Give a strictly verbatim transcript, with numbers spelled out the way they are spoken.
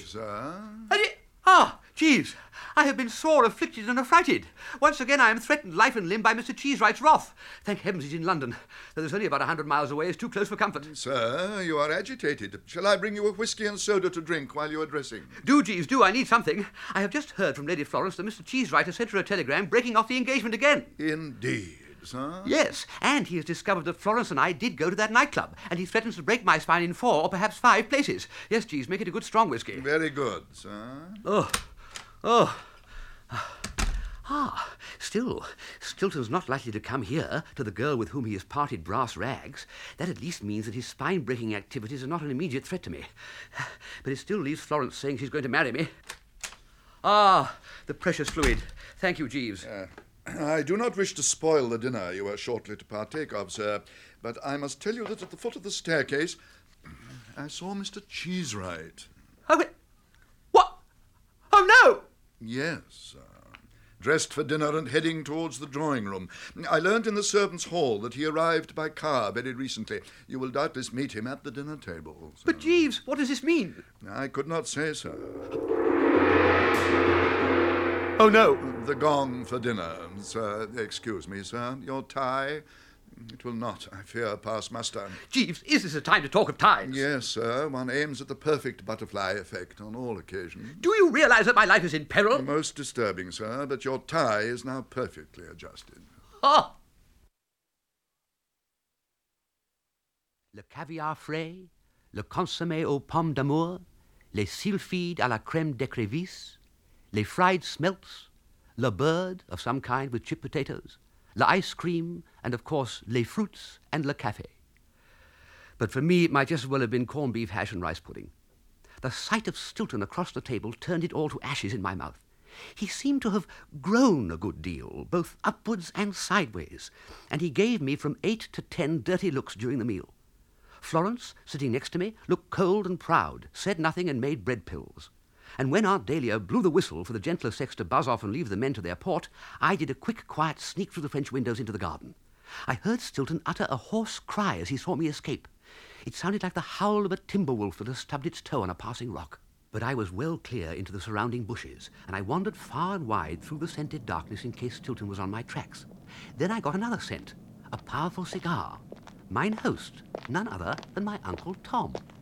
sir. Ah, Jeeves, I have been sore afflicted and affrighted. Once again I am threatened life and limb by Mister Cheesewright's wrath. Thank heavens he's in London, though there's only about a hundred miles away. It's too close for comfort. Sir, you are agitated. Shall I bring you a whisky and soda to drink while you are dressing? Do, Jeeves, do. I need something. I have just heard from Lady Florence that Mister Cheesewright has sent her a telegram breaking off the engagement again. Indeed, sir? Yes, and he has discovered that Florence and I did go to that nightclub, and he threatens to break my spine in four or perhaps five places. Yes, Jeeves, make it a good strong whisky. Very good, sir. Oh, oh. Ah, still, Stilton's not likely to come here, to the girl with whom he has parted brass rags. That at least means that his spine-breaking activities are not an immediate threat to me. But it still leaves Florence saying she's going to marry me. Ah, the precious fluid. Thank you, Jeeves. Uh, I do not wish to spoil the dinner you are shortly to partake of, sir, but I must tell you that at the foot of the staircase I saw Mister Cheesewright. Oh, wait. What? Oh, no! Yes, sir. Dressed for dinner and heading towards the drawing room. I learnt in the servants' hall that he arrived by car very recently. You will doubtless meet him at the dinner table. Sir. But, Jeeves, what does this mean? I could not say, sir. Oh, no. The gong for dinner, sir. Excuse me, sir. Your tie? It will not, I fear, pass muster. Jeeves, is this a time to talk of ties? Yes, sir. One aims at the perfect butterfly effect on all occasions. Do you realise that my life is in peril? Most disturbing, sir, but your tie is now perfectly adjusted. Ah! Le caviar frais, le consommé aux pommes d'amour, les sylphides à la crème d'écrevisse, les fried smelts, le bird of some kind with chip potatoes, le ice cream, and of course les fruits and le café. But for me it might just as well have been corned beef hash and rice pudding. The sight of Stilton across the table turned it all to ashes in my mouth. He seemed to have grown a good deal, both upwards and sideways, and he gave me from eight to ten dirty looks during the meal. Florence, sitting next to me, looked cold and proud, said nothing and made bread pills. And when Aunt Dahlia blew the whistle for the gentler sex to buzz off and leave the men to their port, I did a quick, quiet sneak through the French windows into the garden. I heard Stilton utter a hoarse cry as he saw me escape. It sounded like the howl of a timber wolf that has stubbed its toe on a passing rock. But I was well clear into the surrounding bushes, and I wandered far and wide through the scented darkness in case Stilton was on my tracks. Then I got another scent, a powerful cigar. Mine host, none other than my Uncle Tom.